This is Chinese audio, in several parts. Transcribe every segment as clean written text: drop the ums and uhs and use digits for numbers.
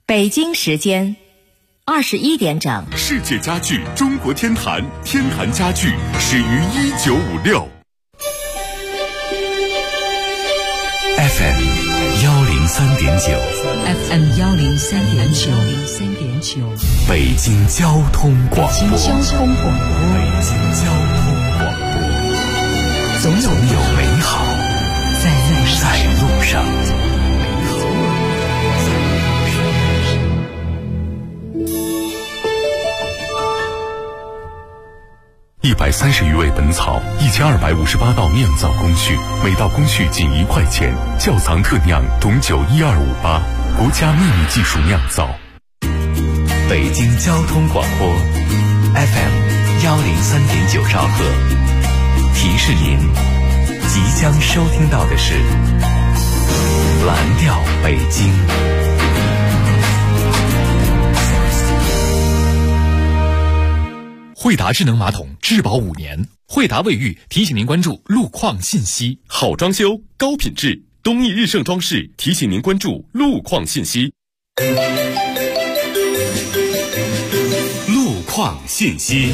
北京时间21点整。 世界家具中国天坛，天坛家具始于1956。 FM 103.9 FM 103.9 北京交通广播。总有美好在路上。130余味本草，1258道酿造工序，每道工序仅1块钱。窖藏特酿董酒12588，国家秘密技术酿造。北京交通广播 FM 103.9兆赫，提示您即将收听到的是蓝调北京。 惠达智能马桶质保5年，惠达卫浴提醒您关注路况信息。 好装修，高品质，东益日盛装饰提醒您关注路况信息。路况信息。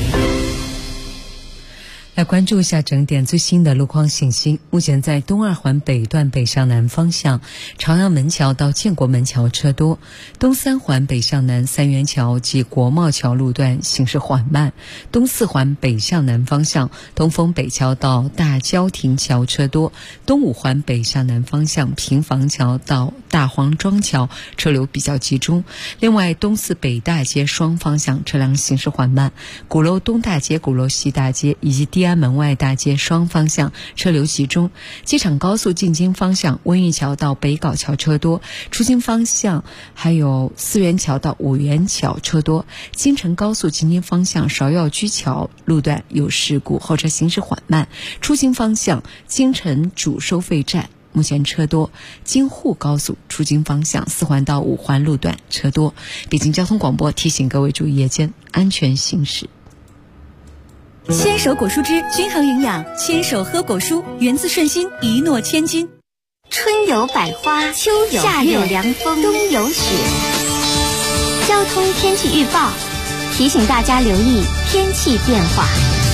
来关注一下整点最新的路况信息。目前在东二环北段北向南方向，朝阳门桥到建国门桥车多；东三环北向南三元桥及国贸桥路段行驶缓慢；东四环北向南方向，东风北桥到大郊亭桥车多；东五环北向南方向，平房桥到大黄庄桥车流比较集中。另外，东四北大街双方向车辆行驶缓慢，鼓楼东大街、鼓楼西大街以及地安门外大街双方向车流集中。机场高速进京方向，温榆桥到北碏桥车多；出京方向还有四元桥到五元桥车多。京承高速进京方向，芍药居桥路段有事故，后车行驶缓慢。出京方向，京承主收费站目前车多。京沪高速出京方向4环到5环路段车多。北京交通广播提醒各位注意夜间安全行驶。 牵手果蔬汁均衡营养，牵手喝果蔬，源自顺心，一诺千金。 春有百花，秋有夏有凉风，冬有雪。交通天气预报提醒大家留意天气变化。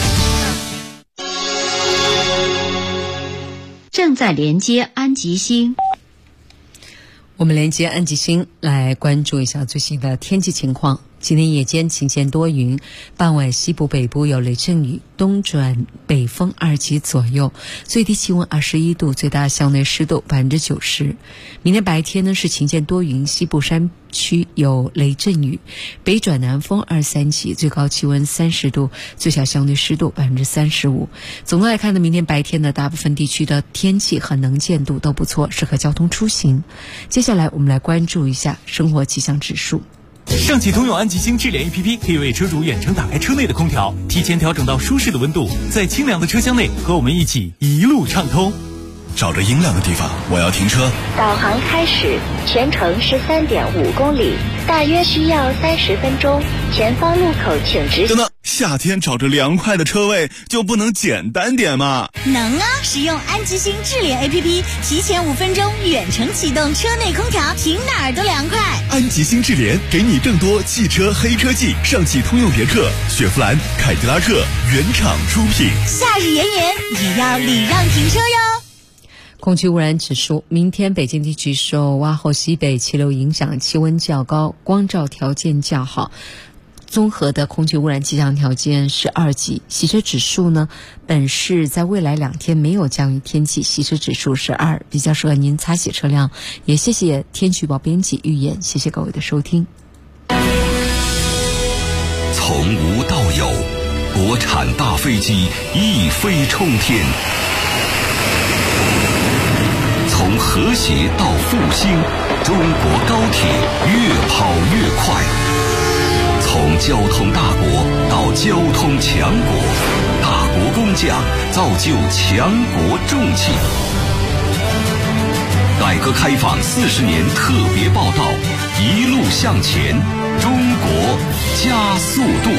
正在连接安吉星。 我们连接安吉星来关注一下最新的天气情况。今天夜间晴间多云，傍晚西部北部有雷阵雨，东转北风2级左右，最低气温21度，最大相对湿度90%。明天白天呢是晴间多云，西部山区有雷阵雨，北转南风2-3级，最高气温30度，最小相对湿度35%。总的来看呢，明天白天的大部分地区的天气和能见度都不错，适合交通出行。接下来我们来关注一下生活气象指数。 上汽通用安吉星智联 APP 可以为车主远程打开车内的空调，提前调整到舒适的温度，在清凉的车厢内和我们一起一路畅通。 找着阴凉的地方，我要停车。 导航开始，全程13.5公里，大约需要30分钟。前方路口请直行。 等等，夏天找着凉快的车位就不能简单点吗？ 能啊！使用安吉星智联 APP， 提前5分钟远程启动车内空调，停哪儿都凉快。 安吉星智联给你更多汽车黑科技，上汽通用别克、雪佛兰、凯迪拉克原厂出品。 夏日炎炎也要礼让停车哟。 空气污染指数，明天北京地区受洼后西北气流影响，气温较高，光照条件较好，综合的空气污染气象条件是2级。洗车指数呢，本市在未来2天没有降雨天气，洗车指数是2，比较适合您擦洗车辆。也谢谢天气预报编辑预言，谢谢各位的收听。 从无到有，国产大飞机一飞冲天。从和谐到复兴，中国高铁越跑越快。从交通大国到交通强国，大国工匠造就强国重器。改革开放40年特别报道，一路向前，中国加速度。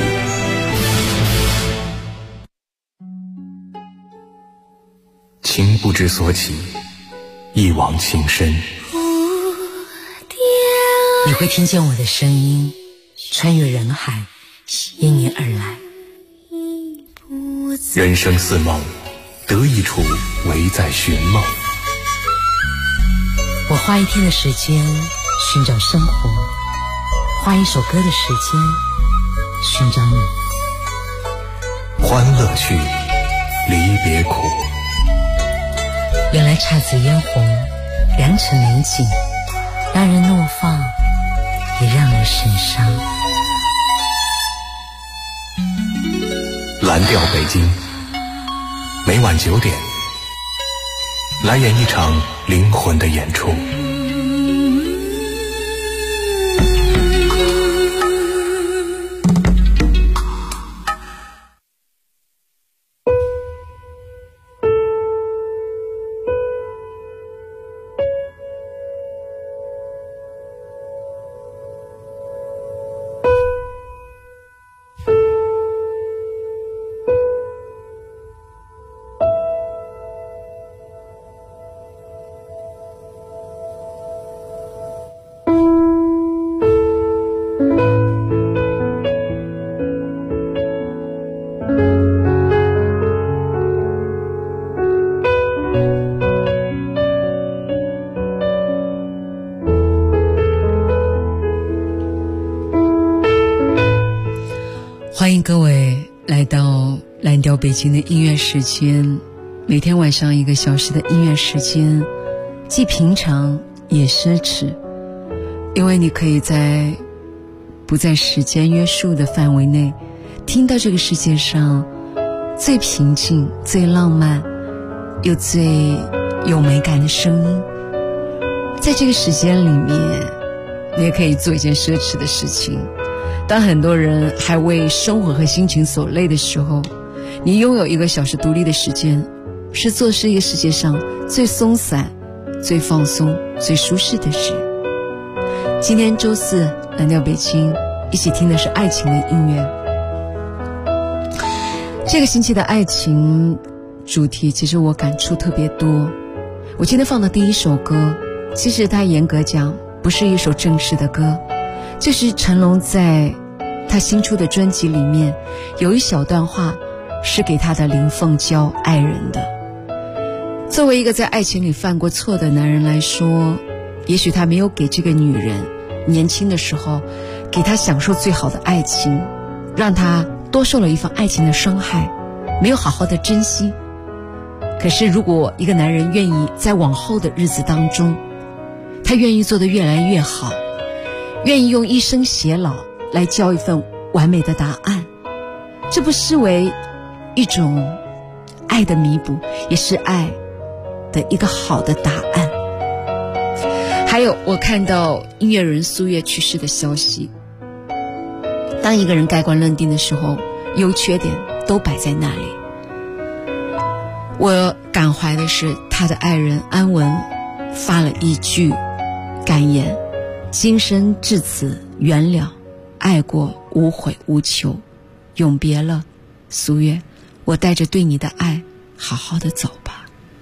情不知所起，一往情深。 你会听见我的声音穿越人海，因你而来。 人生似梦，得一处唯在寻梦。 我花一天的时间寻找生活，花一首歌的时间寻找你。 欢乐去，离别苦。 原来姹紫嫣红，良辰美景，让人怒放，也让人神伤。 蓝调北京，每晚9点，来演一场灵魂的演出。 欢迎各位来到蓝调北京的音乐时间，每天晚上1个小时的音乐时间，既平常也奢侈，因为你可以在不在时间约束的范围内，听到这个世界上最平静、最浪漫又最有美感的声音。在这个时间里面，你也可以做一件奢侈的事情。当很多人还为生活和心情所累的时候，你拥有1个小时独立的时间，是做这个世界上最松散、最放松、最舒适的事。今天周4，蓝调北京一起听的是爱情的音乐。这个星期的爱情主题，其实我感触特别多。我今天放的第一首歌，其实它严格讲不是一首正式的歌，就是成龙在他新出的专辑里面有一小段话是给他的林凤娇爱人的。作为一个在爱情里犯过错的男人来说，也许他没有给这个女人年轻的时候给她享受最好的爱情，让她多受了一份爱情的伤害，没有好好的珍惜。可是如果一个男人愿意在往后的日子当中，他愿意做得越来越好，愿意用一生偕老来交一份完美的答案，这不失为一种爱的弥补，也是爱的一个好的答案。还有，我看到音乐人苏月去世的消息。当一个人盖棺论定的时候，优缺点都摆在那里。我感怀的是他的爱人安文发了一句感言：今生至此缘了，爱过无悔无求，永别了苏月，我带着对你的爱好好的走吧。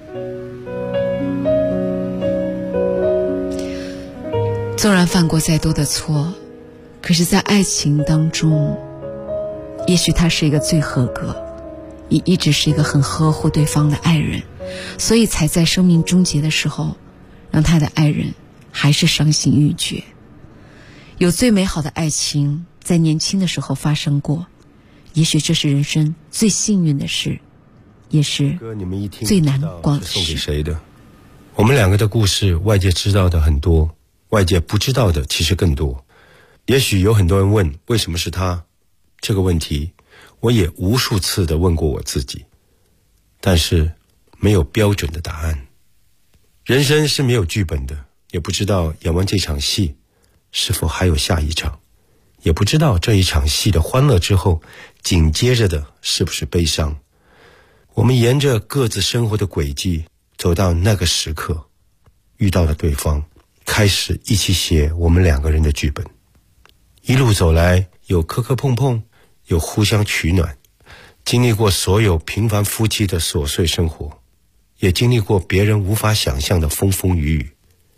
纵然犯过再多的错，可是在爱情当中，也许他是一个最合格，也一直是一个很呵护对方的爱人，所以才在生命终结的时候，让他的爱人还是伤心欲绝。有最美好的爱情在年轻的时候发生过，也许这是人生最幸运的事，也是最难过的事。 送给谁的？我们2个的故事，外界知道的很多，外界不知道的其实更多。也许有很多人问，为什么是他？这个问题我也无数次的问过我自己，但是没有标准的答案。人生是没有剧本的，也不知道演完这场戏是否还有下一场，也不知道这一场戏的欢乐之后紧接着的是不是悲伤。我们沿着各自生活的轨迹走到那个时刻，遇到了对方，开始一起写我们2个人的剧本。一路走来，有磕磕碰碰，有互相取暖，经历过所有平凡夫妻的琐碎生活，也经历过别人无法想象的风风雨雨。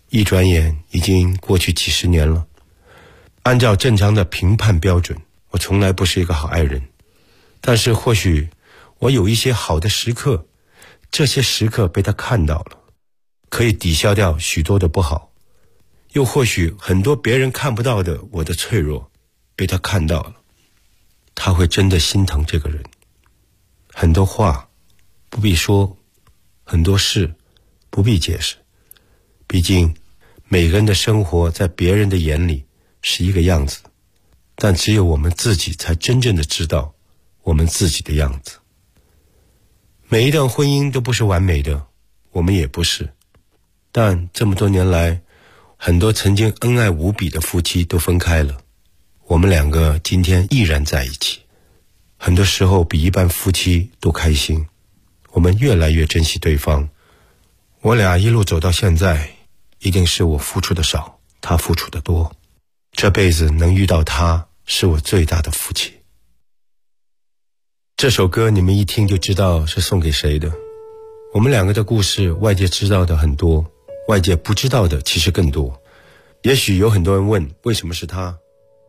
一转眼已经过去几十年了。按照正常的评判标准，我从来不是一个好爱人，但是或许我有一些好的时刻，这些时刻被他看到了，可以抵消掉许多的不好。又或许很多别人看不到的我的脆弱被他看到了，他会真的心疼这个人。很多话不必说，很多事不必解释，毕竟每个人的生活在别人的眼里是一个样子，但只有我们自己才真正的知道我们自己的样子。每一段婚姻都不是完美的，我们也不是，但这么多年来，很多曾经恩爱无比的夫妻都分开了，我们两个今天依然在一起，很多时候比一般夫妻都开心。我们越来越珍惜对方，我俩一路走到现在，一定是我付出的少，他付出的多。这辈子能遇到他，是我最大的福气。这首歌你们一听就知道是送给谁的。我们两个的故事，外界知道的很多，外界不知道的其实更多。也许有很多人问，为什么是他？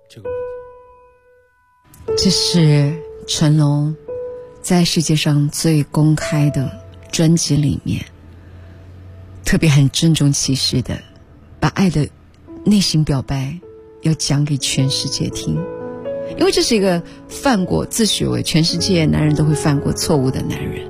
这是成龙在世界上最公开的专辑里面，特别很郑重其事的把爱的内心表白要讲给全世界听。因为这是一个犯过自诩为全世界男人都会犯过错误的男人，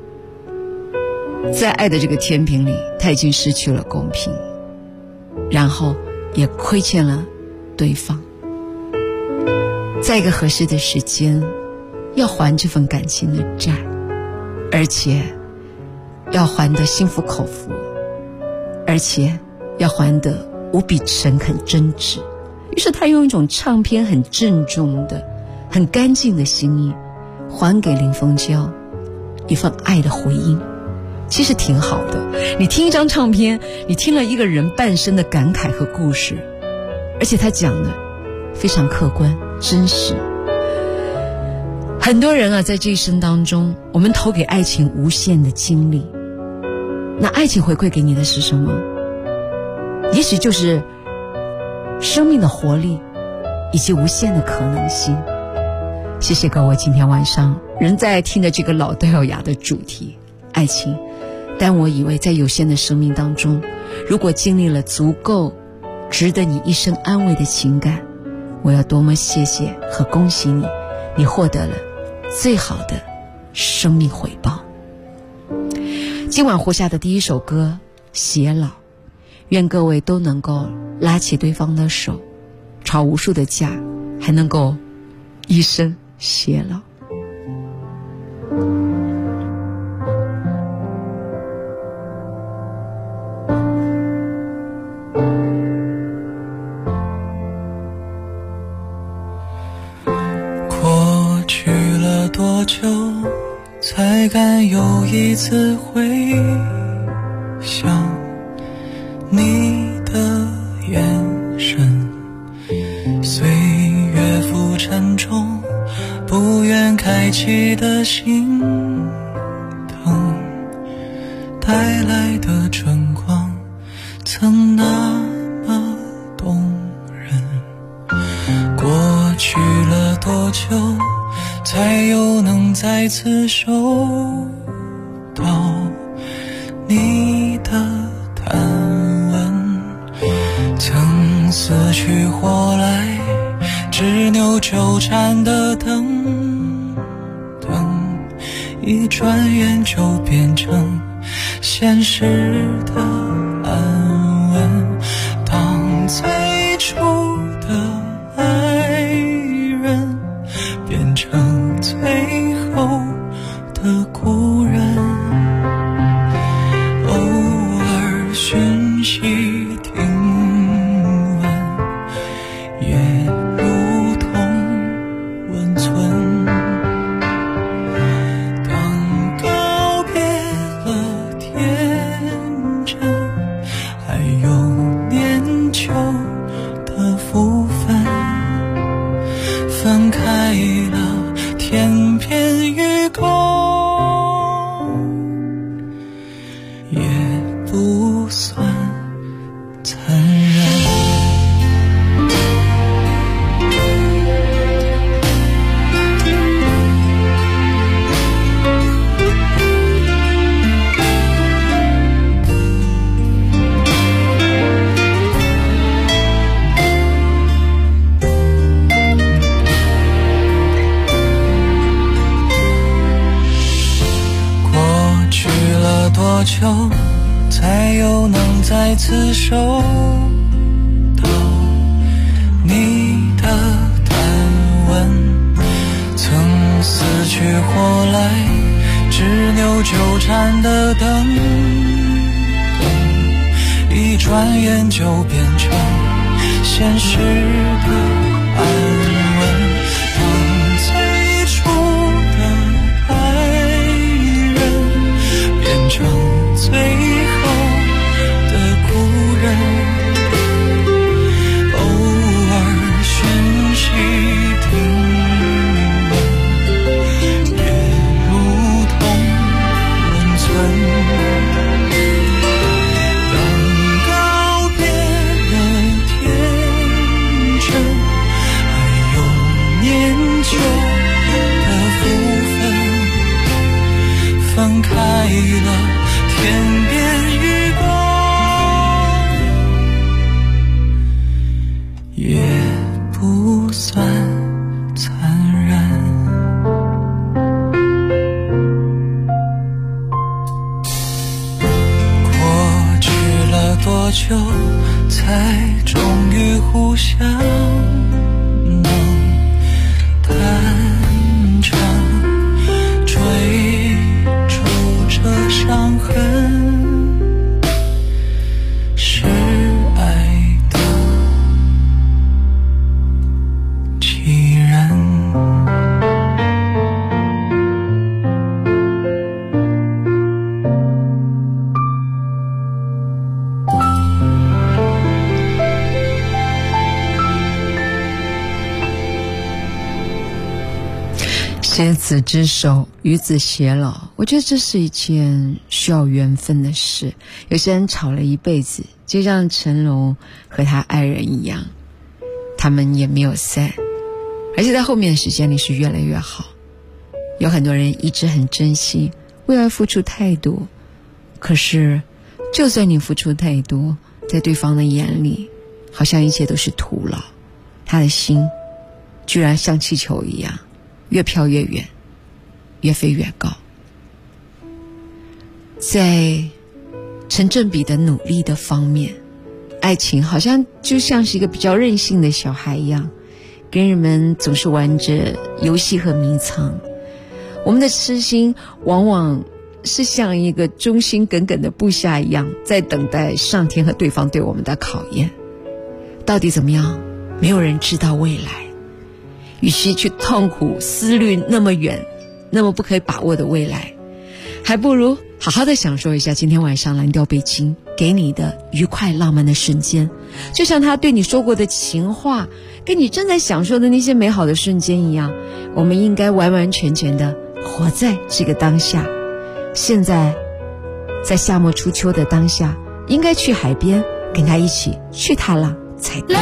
在爱的这个天平里，他已经失去了公平，然后也亏欠了对方，在一个合适的时间要还这份感情的债，而且要还得心服口服，而且要还得无比诚恳真挚。于是他用一种唱片很郑重的很干净的心意还给林凤娇一份爱的回应。其实挺好的，你听一张唱片，你听了一个人半生的感慨和故事，而且他讲的非常客观真实。很多人啊，在这一生当中，我们投给爱情无限的精力，那爱情回馈给你的是什么？也许就是生命的活力以及无限的可能性。谢谢各位今天晚上仍在听着这个老掉牙的主题爱情。但我以为在有限的生命当中，如果经历了足够值得你一生安慰的情感，我要多么谢谢和恭喜你，你获得了最好的生命回报。今晚活下的第一首歌偕老，愿各位都能够拉起对方的手，吵无数的架，还能够一生偕老。 过去了多久，才敢有一次回想你的眼神，岁月浮沉中不愿开启的心灯，带来的春光曾那么动人。过去了多久，才又能再次收到你的探问？曾死去活来，执拗纠缠的等等，一转眼就变成现实的安稳。当最初的爱人变成最后的故人，偶尔讯息听闻，也如同温存。当告别了天真， 点就变成现实的安稳，让最初的爱人变成最后的故人。偶尔讯息停顿，也如同温存。分开了天边余光，也不算残忍。过去了多久才终于互相能坦诚伤痕是爱的欺人。 执子之手，与子偕老，我觉得这是一件需要缘分的事。有些人吵了一辈子，就像成龙和他爱人一样，他们也没有散，而且在后面的时间里是越来越好。有很多人一直很珍惜，为爱付出太多，可是就算你付出太多，在对方的眼里好像一切都是徒劳，他的心居然像气球一样越飘越远，越飞越高。在成正比的努力的方面，爱情好像就像是一个比较任性的小孩一样，跟人们总是玩着游戏和迷藏。我们的痴心往往是像一个忠心耿耿的部下一样，在等待上天和对方对我们的考验。到底怎么样，没有人知道未来。与其去痛苦思虑那么远那么不可以把握的未来，还不如好好的享受一下今天晚上蓝调北京给你的愉快浪漫的瞬间，就像他对你说过的情话，跟你正在享受的那些美好的瞬间一样。我们应该完完全全的活在这个当下。现在在夏末初秋的当下，应该去海边跟他一起去踏浪才对。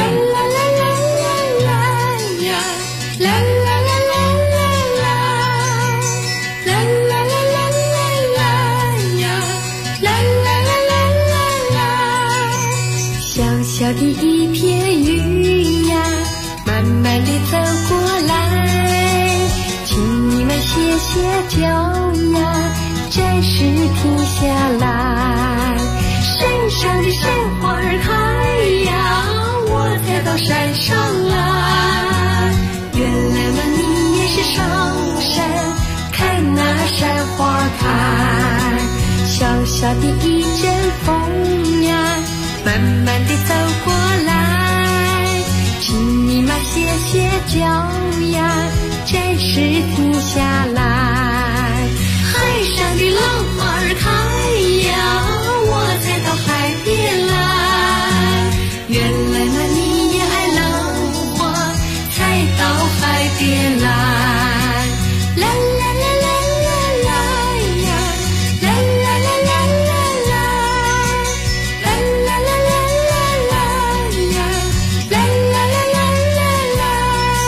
啦啦啦啦啦啦，啦啦啦啦啦呀，啦啦啦啦啦。小小的一片云呀，慢慢地走过来，请你们歇歇脚呀，暂时停下来。山上的山花儿开呀，我才到山上来。原来嘛，你也是上山看那山花开。小小的一阵风呀，慢慢地走过来，请你嘛歇歇脚呀，暂时停下来。海上的浪花儿开呀，我才到海边来。原来嘛，你也爱浪花，才到海边来。啦啦啦啦啦啦呀，啦啦啦啦啦啦，啦啦啦啦啦啦呀，啦啦啦啦啦啦。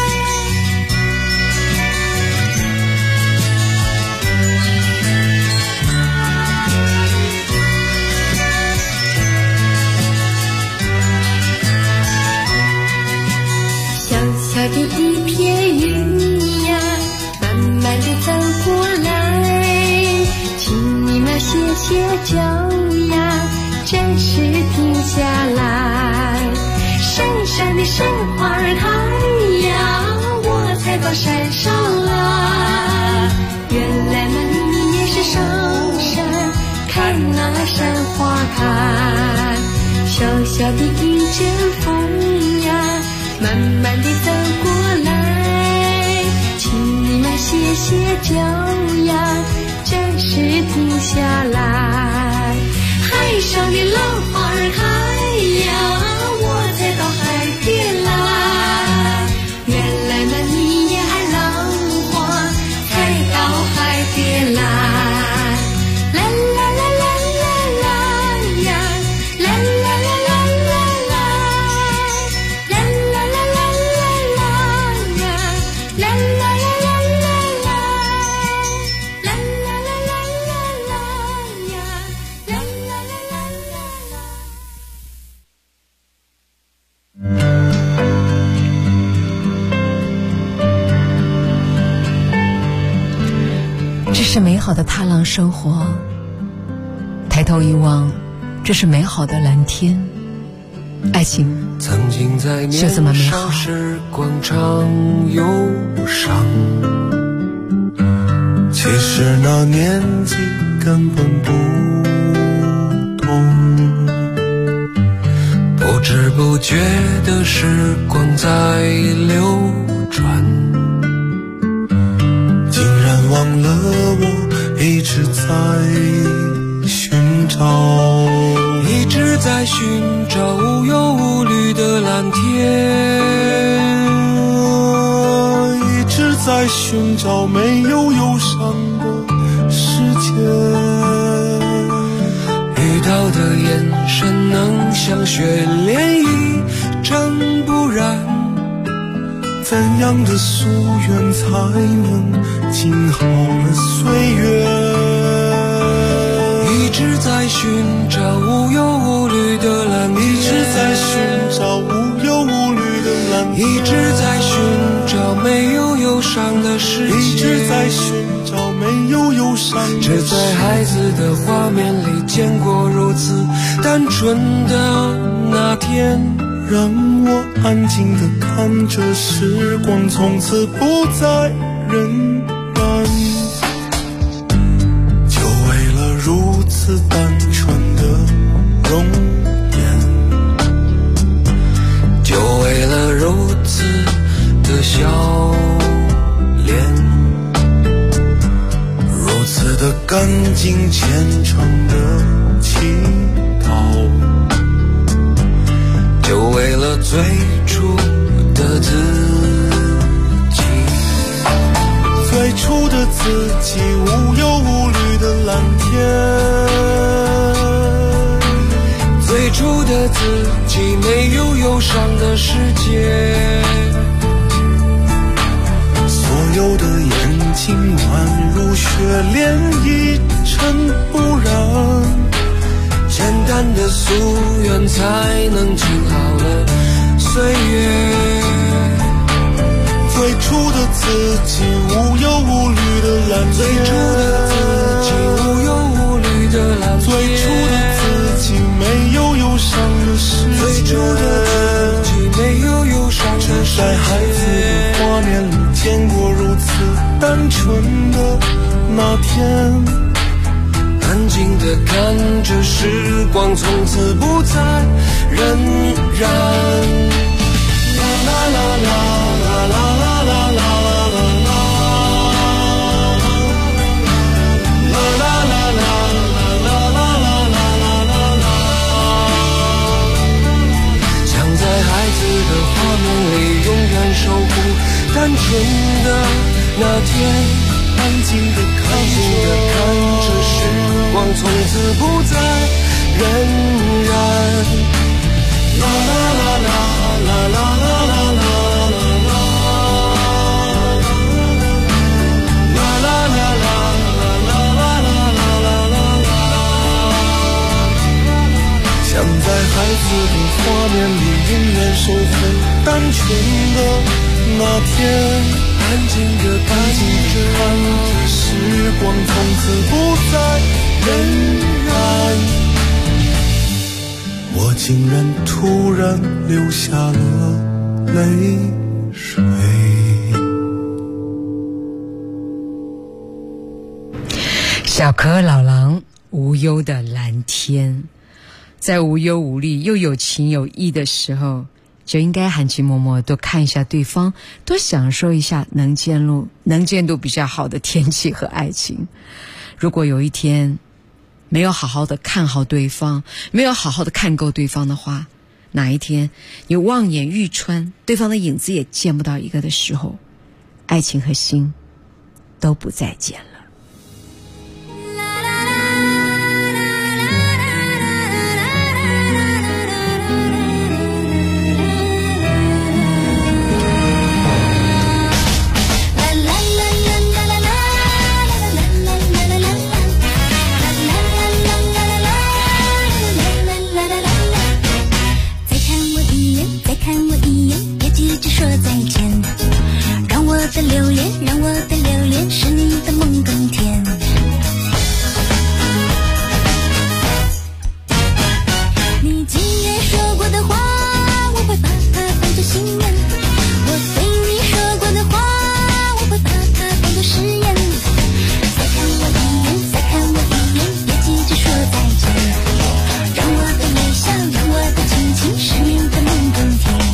小小的一片云呀，慢慢地走过来，请你们歇歇脚呀，暂时停下来。山上的山花儿开呀，我才到山上来。原来嘛，你也是上山看那山花开。 小小的一阵风呀，慢慢地走过来，请你们歇歇脚呀，暂时停下来。海上的浪花儿开呀，我才到海边来，原来那你也爱浪花，才到海边来。 这是美好的踏浪生活，抬头一望，这是美好的蓝天。爱情曾经在就这么美好。 时光常忧伤， 其实那年纪根本不懂， 不知不觉的时光在流转， 竟然忘了我一直在寻找， 一直在寻找无忧无虑的蓝天， 一直在寻找没有忧伤的世界。 遇到的眼神能像雪涟漪，真不然怎样的夙愿才能静好了岁月？ 一直在寻找无忧无虑的蓝天， 一直在寻找无忧无虑的蓝天， 一直在寻找没有忧伤的世界， 一直在寻找没有忧伤的世界。 只在孩子的画面里见过如此单纯的那天， 让我安静地看着时光从此不再荏苒，就为了如此单纯的容颜， 就为了如此的笑脸， 如此的干净虔诚的祈祷， 就为了最初的自己， 最初的自己，无忧无虑的蓝天， 最初的自己，没有忧伤的世界。 所有的眼睛宛如雪涟漪，尘不染， 简单的夙愿才能静好了岁月。 最初的自己，无忧无虑的蓝天， 最初的自己，无忧无虑的蓝天， 最初的自己，没有忧伤的世界， 最初的自己，没有忧伤的世界。 在孩子的画面里见过如此单纯的那天， 安静地看着时光从此不再荏苒。啦啦啦啦啦啦啦啦啦啦啦，啦啦啦啦啦啦啦啦啦，想在孩子的画面里永远守护单纯的那天。 安静地看着时光从此不再荏苒。啦啦啦啦啦啦啦啦啦啦，啦啦啦啦啦啦啦啦啦， 想在孩子的画面里永远守护单纯的那天， 安静地看着时光从此不再荏苒，我竟然突然流下了泪水。 小可老狼，无忧的蓝天。 在无忧无虑又有情有义的时候，就应该含情脉脉多看一下对方，多享受一下能见度比较好的天气和爱情。如果有一天没有好好的看好对方，没有好好的看够对方的话，哪一天你望眼欲穿，对方的影子也见不到一个的时候，爱情和心都不再见了。 让我的留恋是你的梦更甜。你今夜说过的话，我会把它当作心愿。我对你说过的话，我会把它当作誓言。再看我一眼，再看我一眼，别急着说再见。让我的微笑，让我的亲亲，使你的梦更甜。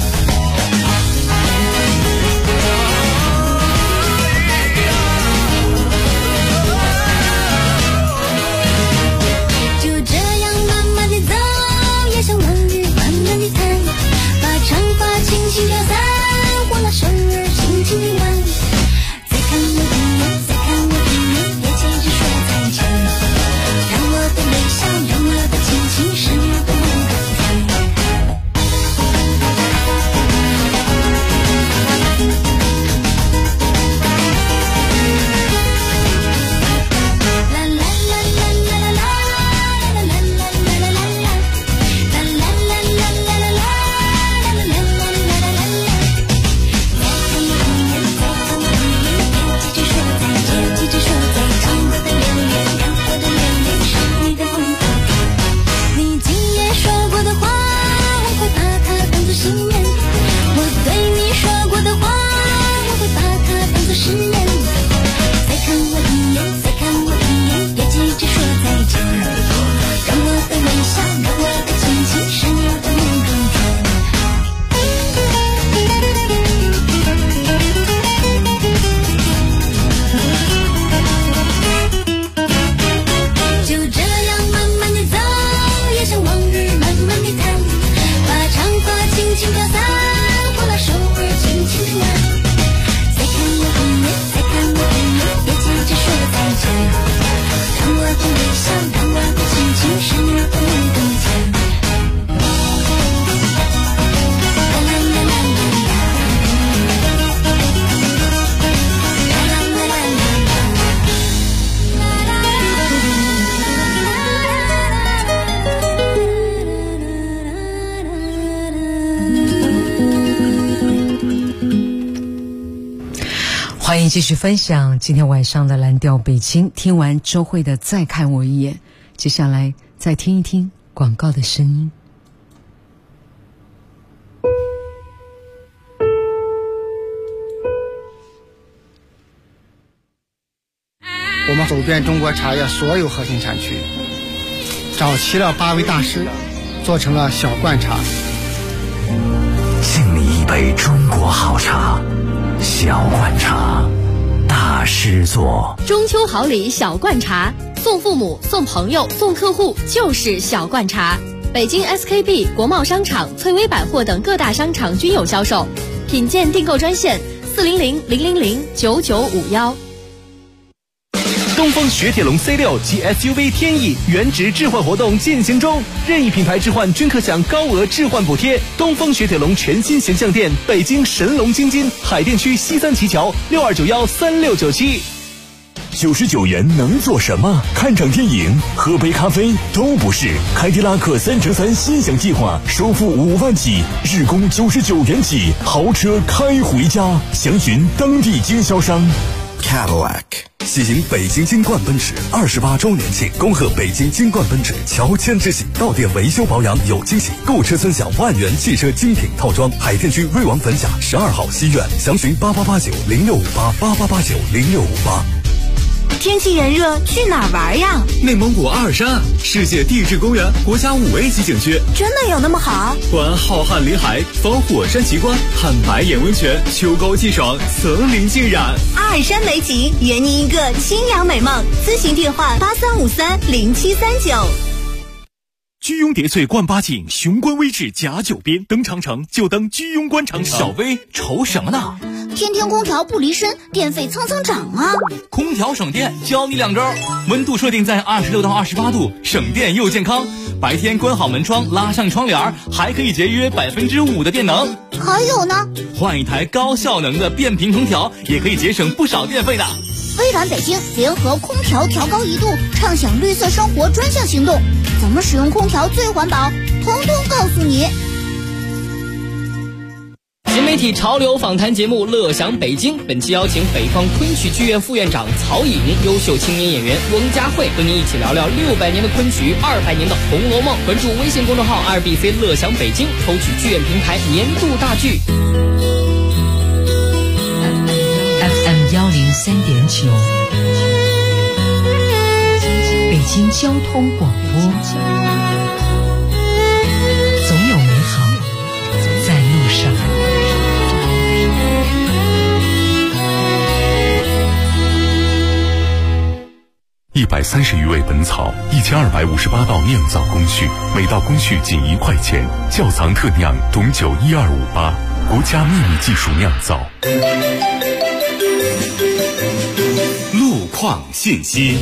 欢迎继续分享今天晚上的蓝调北京。听完周蕙的再看我一眼，接下来再听一听广告的声音。 我们走遍中国茶叶所有核心产区，找齐了8位大师，做成了小罐茶。 敬你一杯中国好茶，小罐茶，大师做。 中秋好礼小罐茶，送父母、送朋友、送客户就是小罐茶。北京 SKP、国贸商场、翠微百货等各大商场均有销售。品鉴订购专线400-000-9951。 东风雪铁龙 C6 及 SUV 天翼原值置换活动进行中，任意品牌置换均可享高额置换补贴。东风雪铁龙全新形象店，北京神龙京津海淀区西三旗桥62913697。 99元能做什么？看场电影、喝杯咖啡都不是。凯迪拉克3×3心享计划，首付5万起，日供99元起，豪车开回家。详询当地经销商。 Cadillac 喜迎北京金冠奔驰28周年庆，恭贺北京金冠奔驰乔迁之喜，到店维修保养有惊喜，购车尊享万元汽车精品套装。海淀区瑞王粉甲12号西苑，详询8889065888890658。 天气炎热，去哪儿玩呀？ 内蒙古阿尔山，世界地质公园国家5A级景区。 真的有那么好？ 观浩瀚林海，访火山奇观，看白眼温泉，秋高气爽，层林尽染。 阿尔山美景，圆你一个清凉美梦。咨询电话83530739。 居庸叠翠冠八景，雄关微峙甲九边。登长城就登居庸关长城。小薇，愁什么呢？ 天天空调不离身，电费蹭蹭涨啊！ 空调省电，教你2招：温度设定在26到28度，省电又健康。白天关好门窗，拉上窗帘，还可以节约5%的电能。 还有呢？ 换一台高效能的变频空调，也可以节省不少电费的。 微软北京联合空调调高1度，畅享绿色生活专项行动，怎么使用空调最环保，通通告诉你。 新媒体潮流访谈节目《乐享北京》，本期邀请北方昆曲剧院副院长曹颖、优秀青年演员翁佳慧，和您一起聊聊600年的昆曲，200年的《红楼梦》。关注微信公众号2BC 乐享北京，抽取剧院平台年度大剧。 FM 103.9，北京交通广播，总有美好在路上。 130余味本草，1258道酿造工序，每道工序仅1块钱。窖藏特酿董酒12588，国家秘密技术酿造。 路况信息。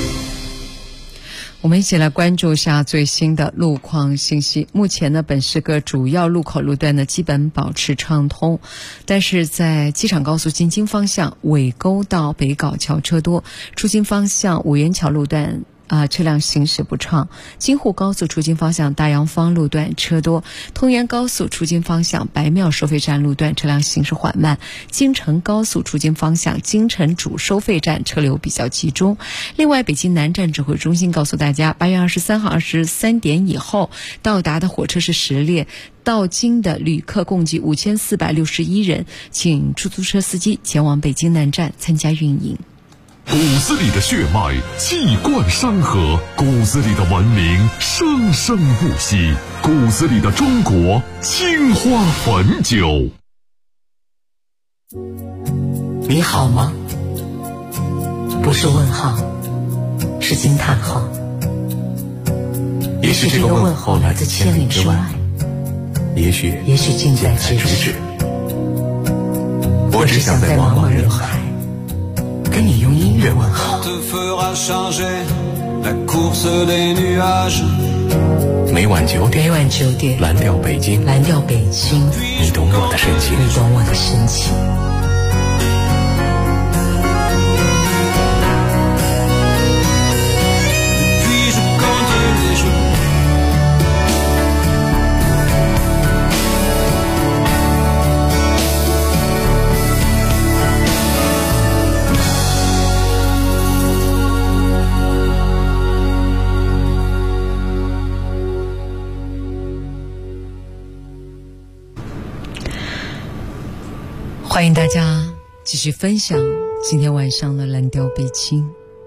我们一起来关注一下最新的路况信息。目前呢，本市各主要路口路段呢基本保持畅通，但是在机场高速进京方向尾沟到北碏桥车多，出京方向五元桥路段车辆行驶不畅，京沪高速出京方向大洋坊路段车多，通原高速出京方向白庙收费站路段车辆行驶缓慢，京承高速出京方向京承主收费站车流比较集中。另外，北京南站指挥中心告诉大家，8月23号23点以后到达的火车是10列，到京的旅客共计5461人，请出租车司机前往北京南站参加运营。 骨子里的血脉气贯山河，骨子里的文明生生不息，骨子里的中国青花汾酒。 你好吗？不是问号，是惊叹号。 也许这个问候来自千里之外，也许近在咫尺。我只想在茫茫人海跟你用音乐问好。每晚9点，蓝调北京，你懂我的深情。 欢迎大家继续分享今天晚上的蓝调北京。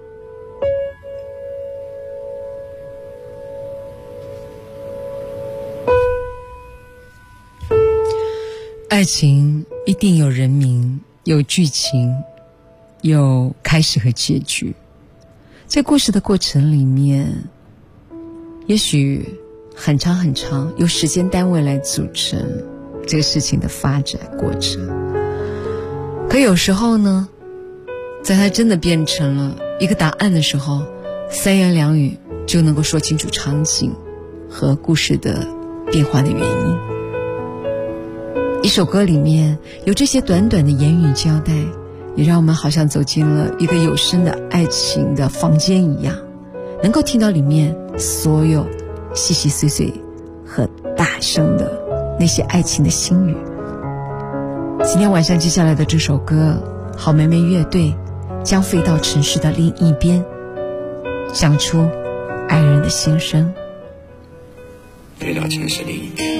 爱情一定有人名，有剧情，有开始和结局。在故事的过程里面，也许很长很长，由时间单位来组成这个事情的发展过程。可有时候呢，在它真的变成了一个答案的时候，3言2语就能够说清楚场景和故事的变化的原因。一首歌里面有这些短短的言语交代，也让我们好像走进了一个有声的爱情的房间一样，能够听到里面所有细细碎碎和大声的那些爱情的心语。今天晚上接下来的这首歌，好妹妹乐队将飞到城市的另一边，讲出爱人的心声。 飞到城市另一边，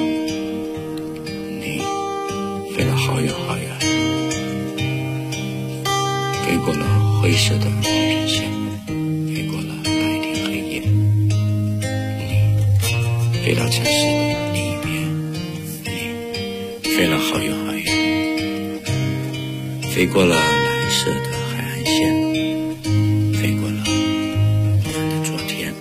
你飞了好远好远，飞过了灰色的地平线，飞过了白天黑夜，你飞到城市的另一边，你飞了好远好远，飞过了蓝色的海岸线，飞过了我们的昨天。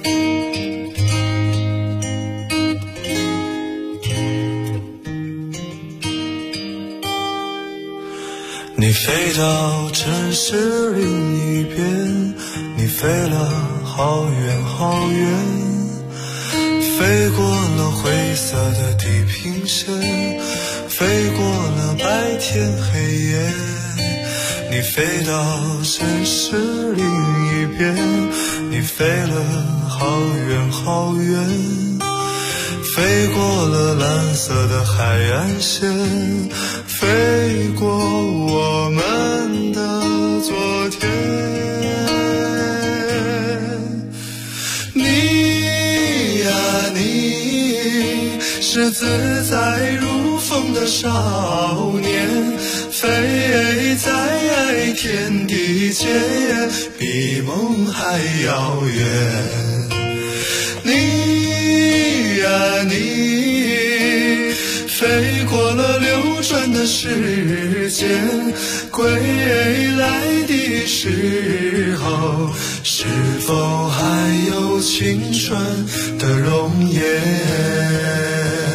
你飞到城市另一边，你飞了好远好远，飞过了灰色的地平线，飞过了白天黑夜。你飞到城市另一边，你飞了好远好远，飞过了蓝色的海岸线，飞过我们的昨天。你呀你，是自在如风的少年，飞在天地间，比梦还遥远。你呀你，飞过了流转的时间，归来的时候，是否还有青春的容颜？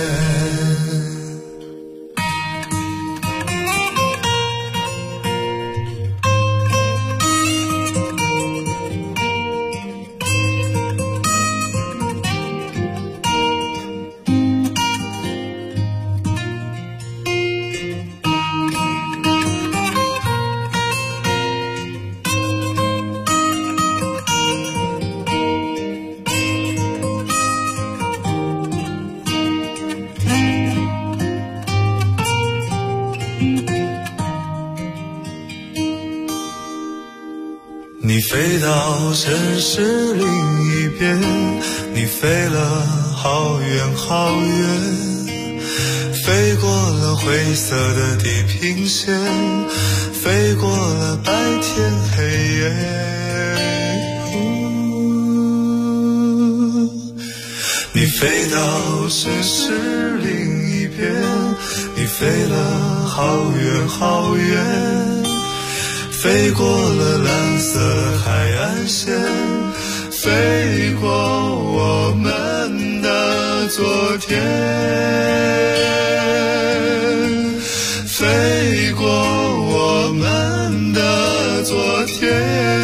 你飞到城市另一边，你飞了好远好远，飞过了灰色的地平线，飞过了白天黑夜。你飞到城市另一边，你飞了好远好远，飞过了蓝色海岸线，飞过我们的昨天，飞过我们的昨天。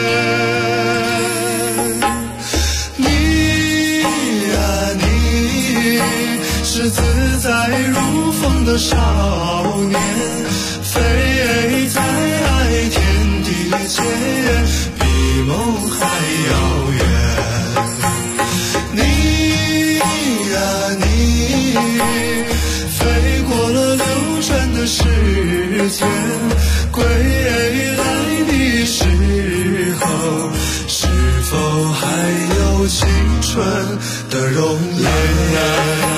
你呀你，是自在如风的少年，飞在天地间，比梦还遥远。你呀你，飞过了流转的时间，归来的时候，是否还有青春的容颜？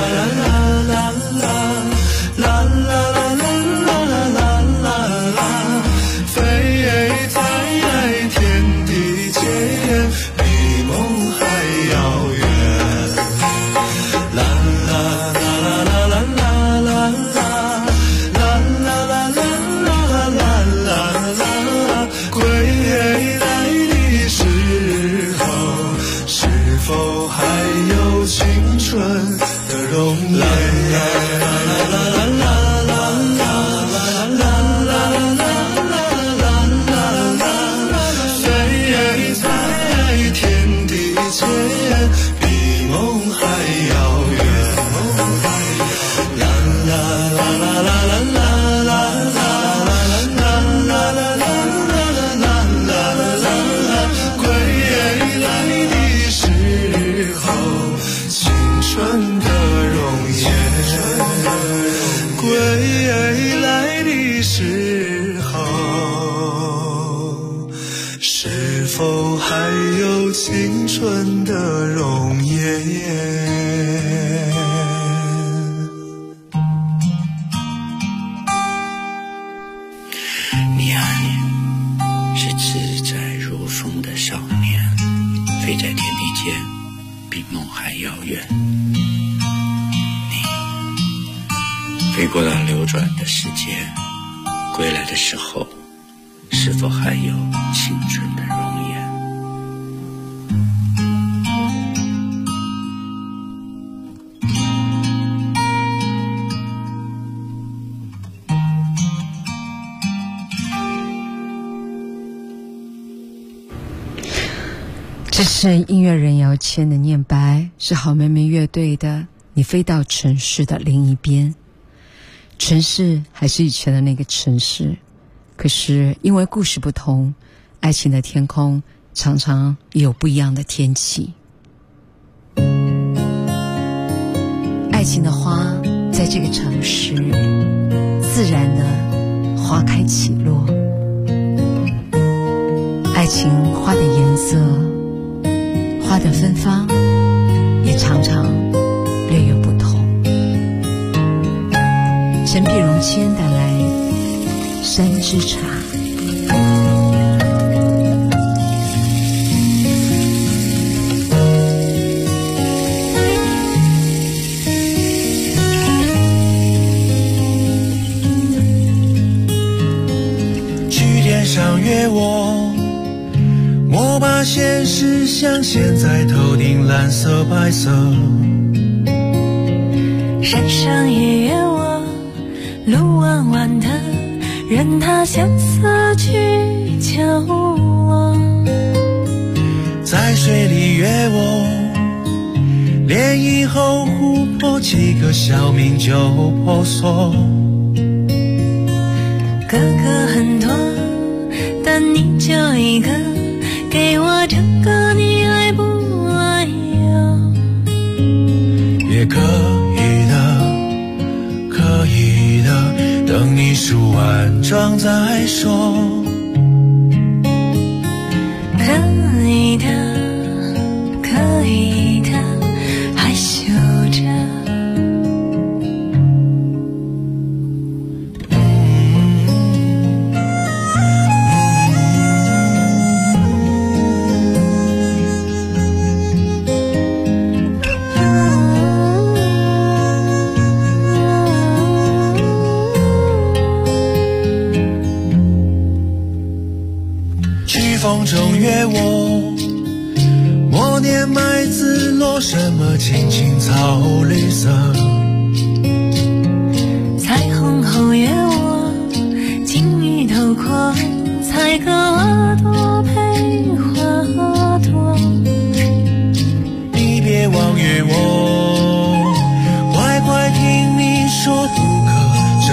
青春的容颜。你啊你， 飞过了流转的时间，归来的时候，是否还有青春的容颜？ 这是音乐人姚谦的念白，是好妹妹乐队的《你飞到城市的另一边》。城市还是以前的那个城市，可是因为故事不同，爱情的天空常常也有不一样的天气。爱情的花在这个城市自然的花开起落，爱情花的颜色，花的芬芳也常常略有不同。陈碧荣谦带来山之茶。 去天上约我，莫把现实像现在头顶蓝色白色。 山上也约我，路弯弯的，任他相思去求我。 在水里约我，涟漪后湖泊几个小名就婆娑。 哥哥很多，但你就一个，给我这个你爱不爱呀？ 也可以的，可以的，等你数完账再说。 可以的，可以的，害羞着。 风中约我，默念麦子落什么青青草绿色。 彩虹后约我，金鱼头阔，采个花朵配花朵。 你别忘约我，乖乖听你说不可，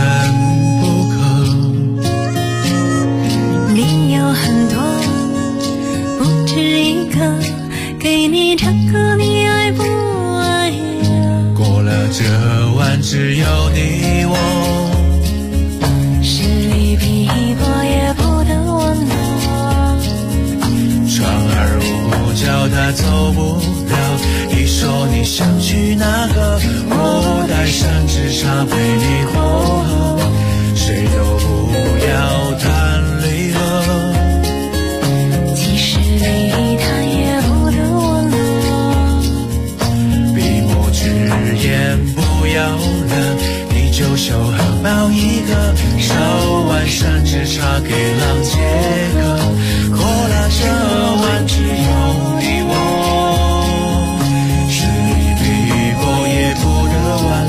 真不可。 你有很多，不止一个，给你这个你爱不爱呀？ 过了这晚只有你我， 十里碧波也不得温暖。 船儿无脚它走不了，你说你想去哪个，我带山之茶陪你过河，谁都不要谈离合。 即使离他也不得温暖， 笔墨纸砚不要了，你就手和抱一个，烧完山之茶给郎解渴。过了这晚只有你我，十里碧波也不得挽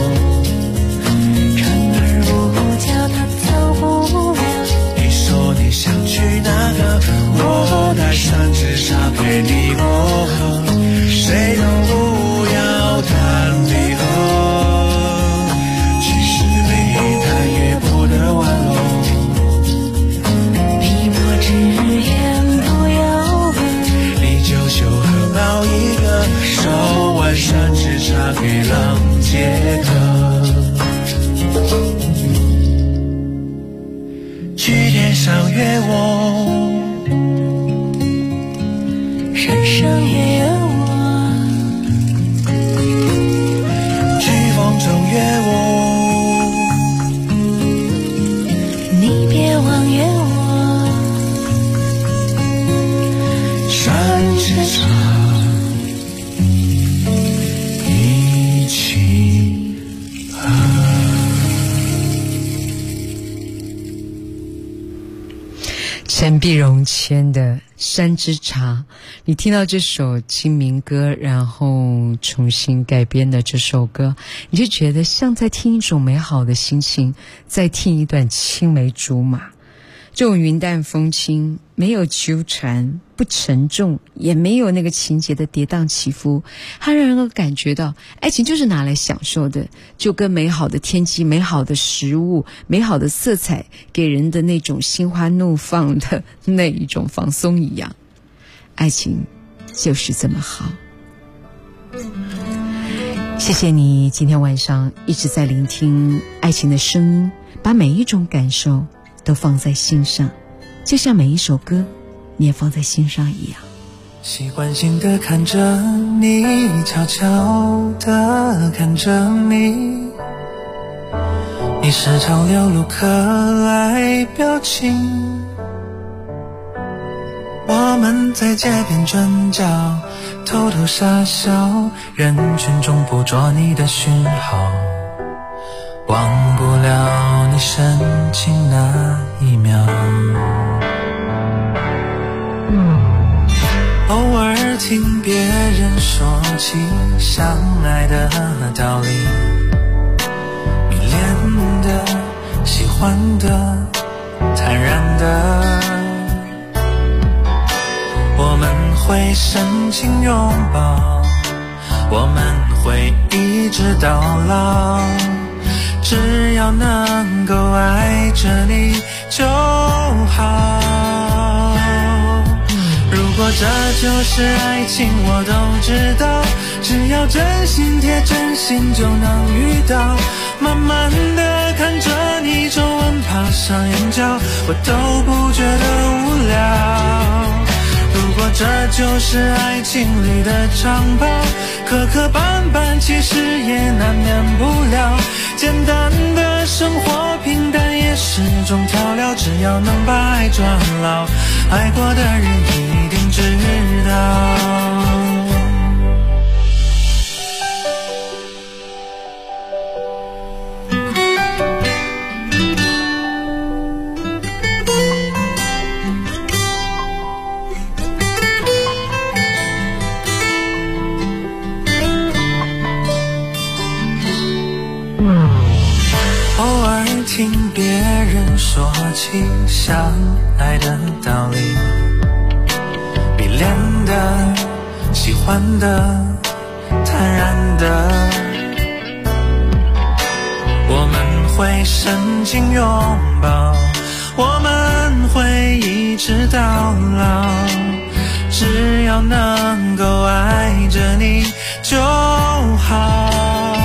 落。 船儿无脚它走不了， 你说你想去哪个，我带山之茶陪你过河，谁都不要谈离合。其实离他远陈碧荣签的《山之茶》，你听到这首清明歌，然后重新改编的这首歌，你就觉得像在听一种美好的心情，在听一段青梅竹马。这种云淡风轻，没有纠缠，不沉重，也没有那个情节的跌宕起伏，它让人感觉到爱情就是拿来享受的，就跟美好的天气、美好的食物、美好的色彩给人的那种心花怒放的那一种放松一样。爱情就是这么好。谢谢你今天晚上一直在聆听爱情的声音，把每一种感受都放在心上，就像每一首歌你也放在心上一样。 习惯性的看着你，悄悄的看着你，你时常流露可爱表情，我们在街边转角偷偷傻笑，人群中捕捉你的讯号，忘不了你深情那一秒。偶尔听别人说起相爱的道理，迷恋的、喜欢的、坦然的，我们会深情拥抱，我们会一直到老，只要能够爱着你就好。如果这就是爱情我都知道，只要真心贴真心就能遇到，慢慢的看着你皱纹爬上眼角，我都不觉得无聊。如果这就是爱情里的长跑，磕磕绊绊其实也难免不了，简单的生活平淡也是种调料，只要能把爱转牢，爱过的人一定知道。听别人说起相爱的道理，迷恋的、喜欢的、坦然的，我们会深情拥抱，我们会一直到老，只要能够爱着你就好。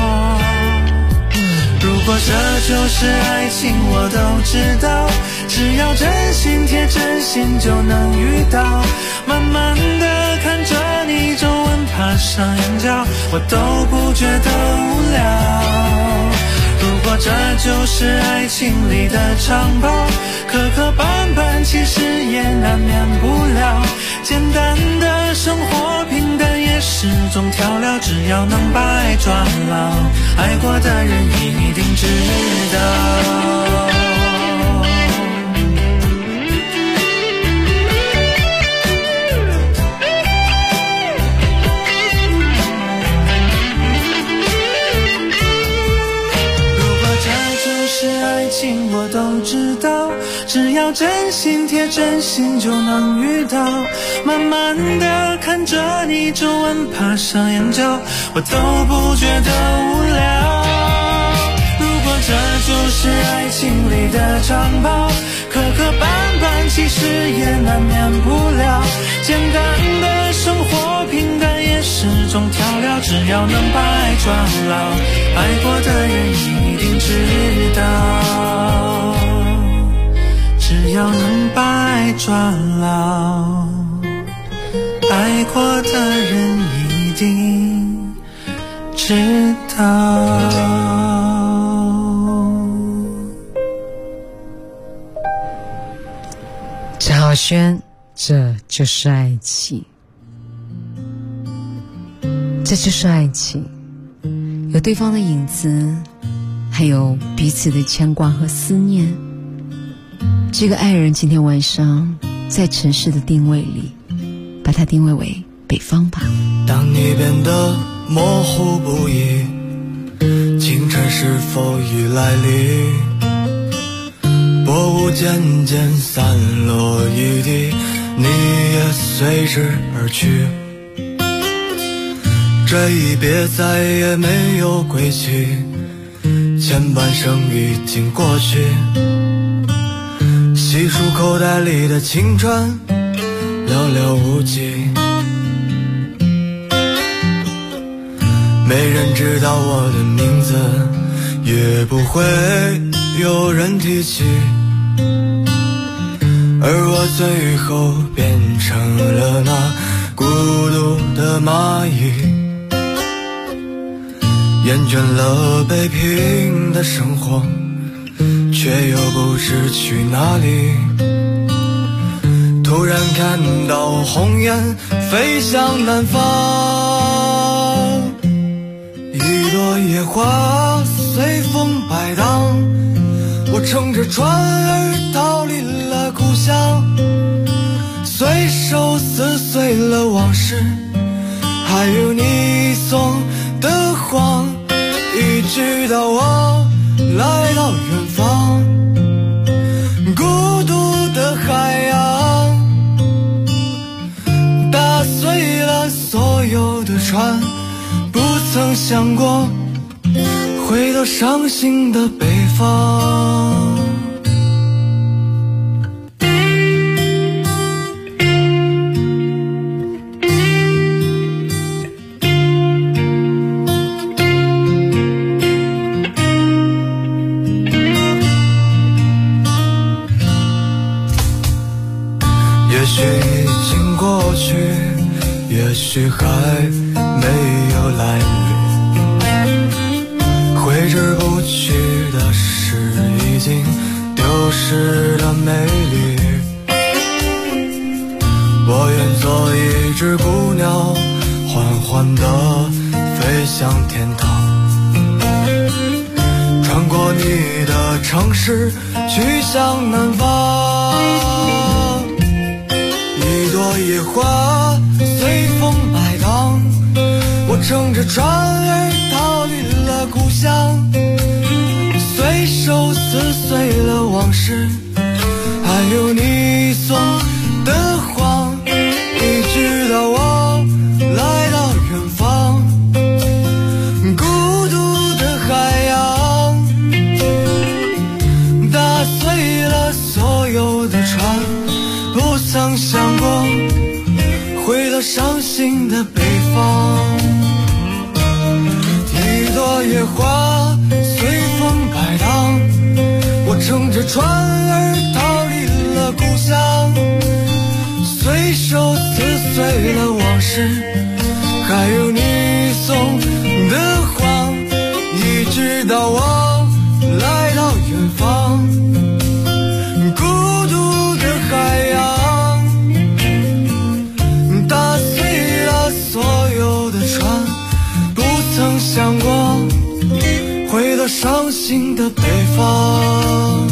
如果这就是爱情我都知道，只要真心贴真心就能遇到，慢慢的看着你皱纹爬上眼角，我都不觉得无聊。如果这就是爱情里的长跑，磕磕绊绊其实也难免不了，简单的生活平淡也是种调料，只要能把爱转牢，爱过的人一定知道。爱情我都知道，只要真心贴真心就能遇到，慢慢的看着你皱纹爬上眼角，我都不觉得无聊。如果这就是爱情里的长跑，磕磕绊绊其实也难免不了，简单的生活平淡也是种调料，只要能把爱转牢，爱过的人一定知道，只要能把爱转牢，爱过的人一定知道。 张浩轩，这就是爱情，这就是爱情，有对方的影子，还有彼此的牵挂和思念， 这个爱人今天晚上在城市的定位里，把它定位为北方吧。 当你变得模糊不已，清晨是否已来临？薄雾渐渐散落一地，你也随之而去。这一别再也没有归期，前半生已经过去。细数口袋里的青春，寥寥无几。没人知道我的名字，也不会有人提起。而我最后变成了那孤独的蚂蚁，厌倦了北平的生活，却又不知去哪里。突然看到红雁飞向南方，一朵野花随风摆荡，我乘着船儿逃离了故乡，随手撕碎了往事，还有你送的谎，一直到我来到远方，孤独的海洋打碎了所有的船，不曾想过回到伤心的北方。也许已经过去，也许还没有来临，挥之不去的是已经丢失的美丽。我愿做一只孤鸟，缓缓地飞向天堂，穿过你的城市，去向南方。一朵野花随风摆荡，我乘着船儿逃离了故乡，随手撕碎了往事，还有你送的谎，一直到我来到远方，孤独的海洋打碎了所有的船，不曾想过回到伤心的北方。一朵野花随风摆荡，我乘着船儿逃离了故乡，随手撕碎了往事，还有你送的谎，一直到我来到远方，孤独的海洋打碎了所有的船，不曾想过回到伤心的北方，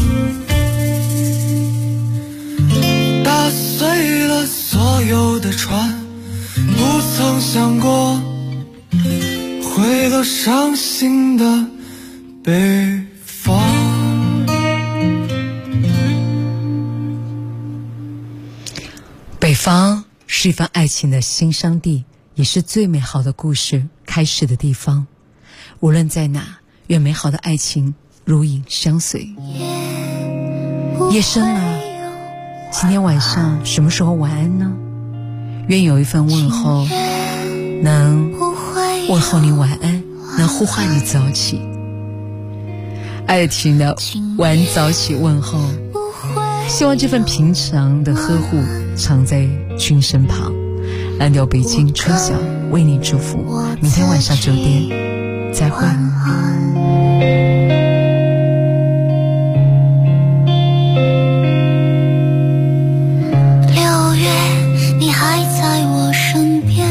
打碎了所有的船，不曾想过回到伤心的北方。 北方是一番爱情的新生地，也是最美好的故事开始的地方。无论在哪，愿美好的爱情如影相随。夜深了，今天晚上什么时候晚安呢？愿有一份问候能问候你晚安，能呼唤你早起。爱情的晚早起问候，希望这份平常的呵护常在君身旁。蓝调北京春晓为你祝福，明天晚上9点再会。 6月你还在我身边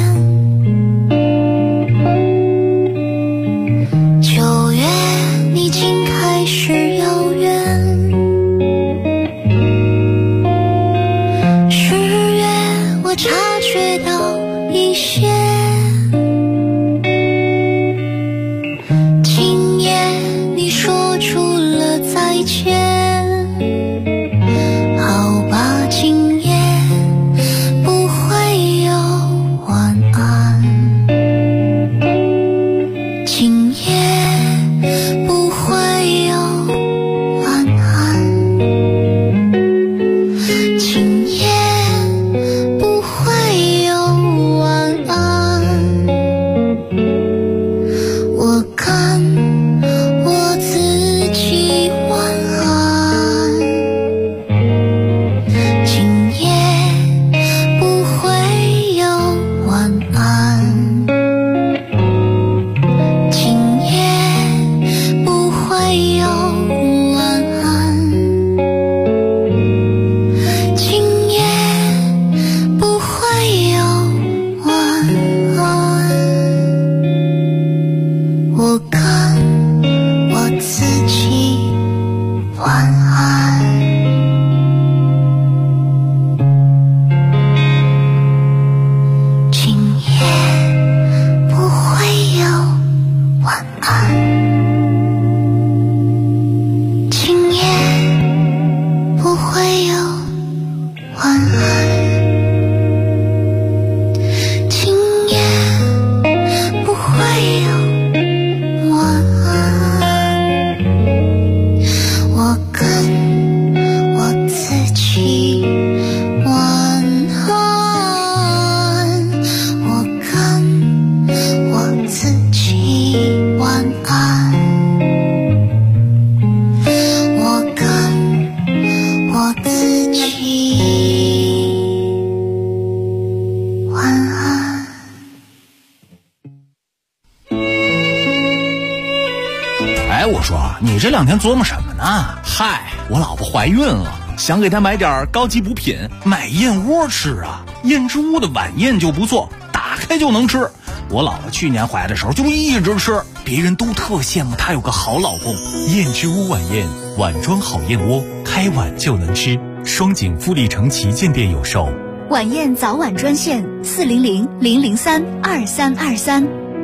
，9月你竟开始遥远， 再见，好吧，今夜不会有晚安，今夜不会有晚安，今夜不会有晚安，我看我自己晚安，今夜不会有晚安，今夜不会有晚安，今夜不会有晚安，我看我自己晚安。今夜不会有晚安，今夜不会有晚安，今夜不会有晚安，我跟我自己晚安，我跟我自己晚安，我跟我自己晚安。 哎，我说你这两天琢磨什么呢？嗨，我老婆怀孕了，想给她买点高级补品，买燕窝吃啊。燕之屋的晚宴就不错，打开就能吃。我老婆去年怀的时候就一直吃，别人都特羡慕她有个好老公。燕之屋晚宴，碗装好燕窝，开碗就能吃。双井富力城旗舰店有售。 晚宴早晚专线400-003-2323。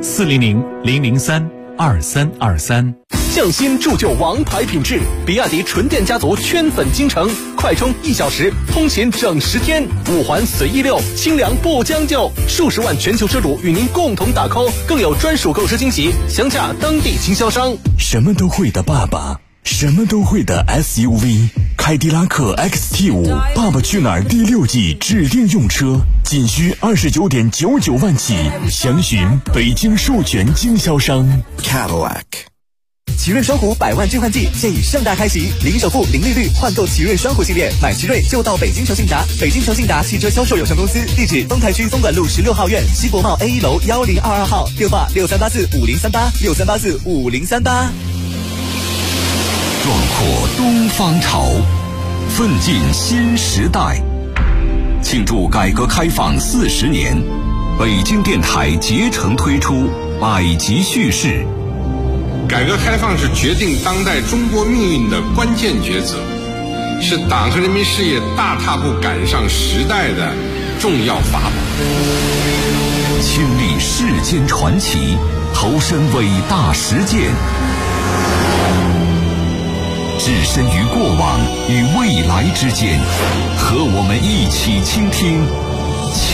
400-003-2323。匠心铸就王牌品质，比亚迪纯电家族圈粉京城，快充1小时，通勤整10天，5环随意溜，清凉不将就，数十万全球车主与您共同打 call， 更有专属购车惊喜，详洽当地经销商。 什么都会的爸爸，什么都会的 SUV， 凯迪拉克 XT5 爸爸去哪儿第6季指定用车，仅需29.99万起，详询北京授权经销商 Cadillac。 奇瑞双虎100万置换季现已盛大开启，零首付、零利率换购奇瑞双虎系列，买奇瑞就到北京诚信达。北京诚信达汽车销售有限公司，地址丰台区东莞路16号院西国贸 A1 楼1022号，电话63845038，63845038。 壮阔东方潮，奋进新时代。庆祝改革开放40年，北京电台竭诚推出百集叙事。 改革开放是决定当代中国命运的关键抉择，是党和人民事业大踏步赶上时代的重要法宝。 亲历世间传奇，投身伟大实践，置身于过往与未来之间，和我们一起倾听